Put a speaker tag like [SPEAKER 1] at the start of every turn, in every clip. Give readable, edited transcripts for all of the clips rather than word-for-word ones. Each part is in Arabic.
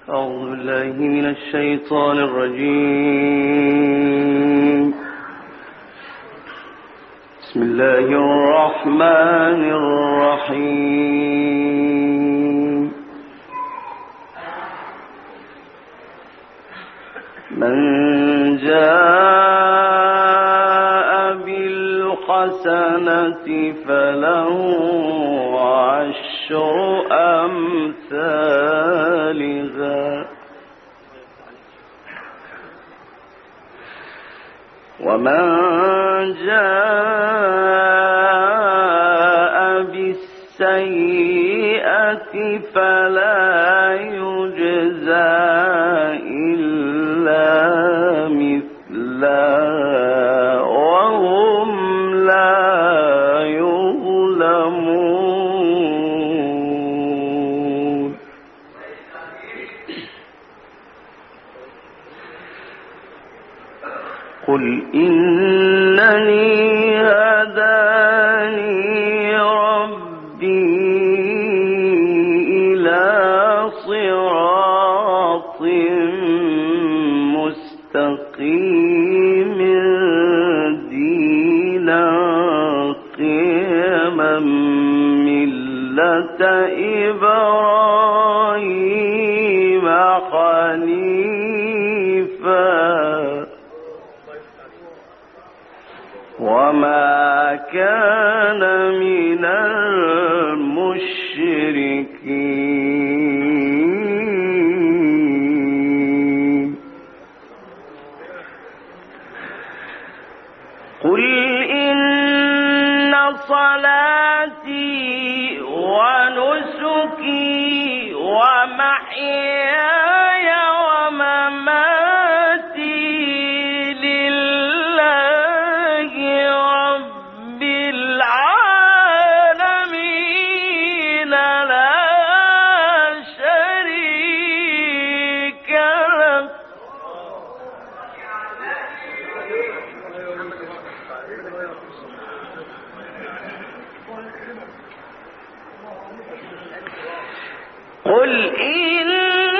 [SPEAKER 1] أعوذ بالله من الشيطان الرجيم. بسم الله الرحمن الرحيم. من جاء بالحسنة فله عشر أمثالها ومن جاء بالسيئة فلا يجزى إلا مثلها وهم لا يظلمون. قل إنني هداني ربي إلى صراط مستقيم دينا قيما ملة إبراهيم حنيفا وما كان من المشركين. قل إن صلاتي ونسكي ومحياي ومماتي لله رب العالمين لا شريك له. قل إن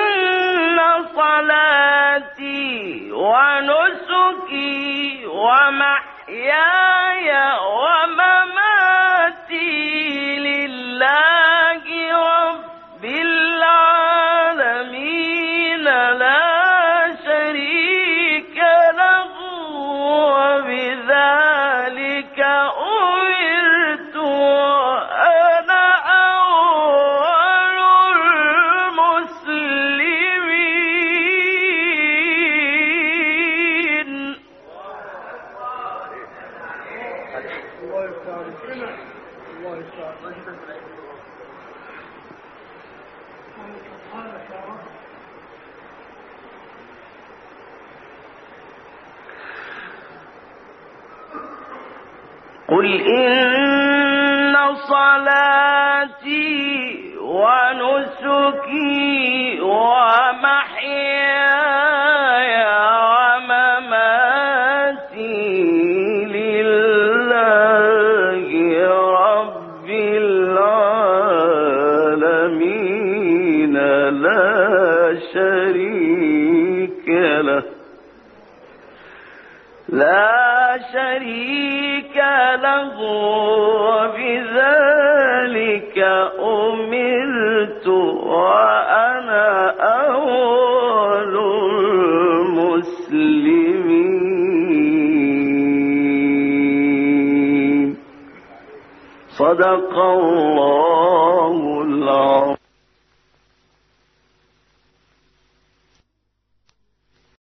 [SPEAKER 1] صلاتي ونسكي ومحياي ومماتي لله رب العالمين لا شريك له وبذلك أمرت وأنا أول المسلمين. قل إن صلاتي ونسكي ومحياي ومماتي لله رب العالمين لا شريك له وبذلك أمرت وأنا أول المسلمين. صدق الله العظيم.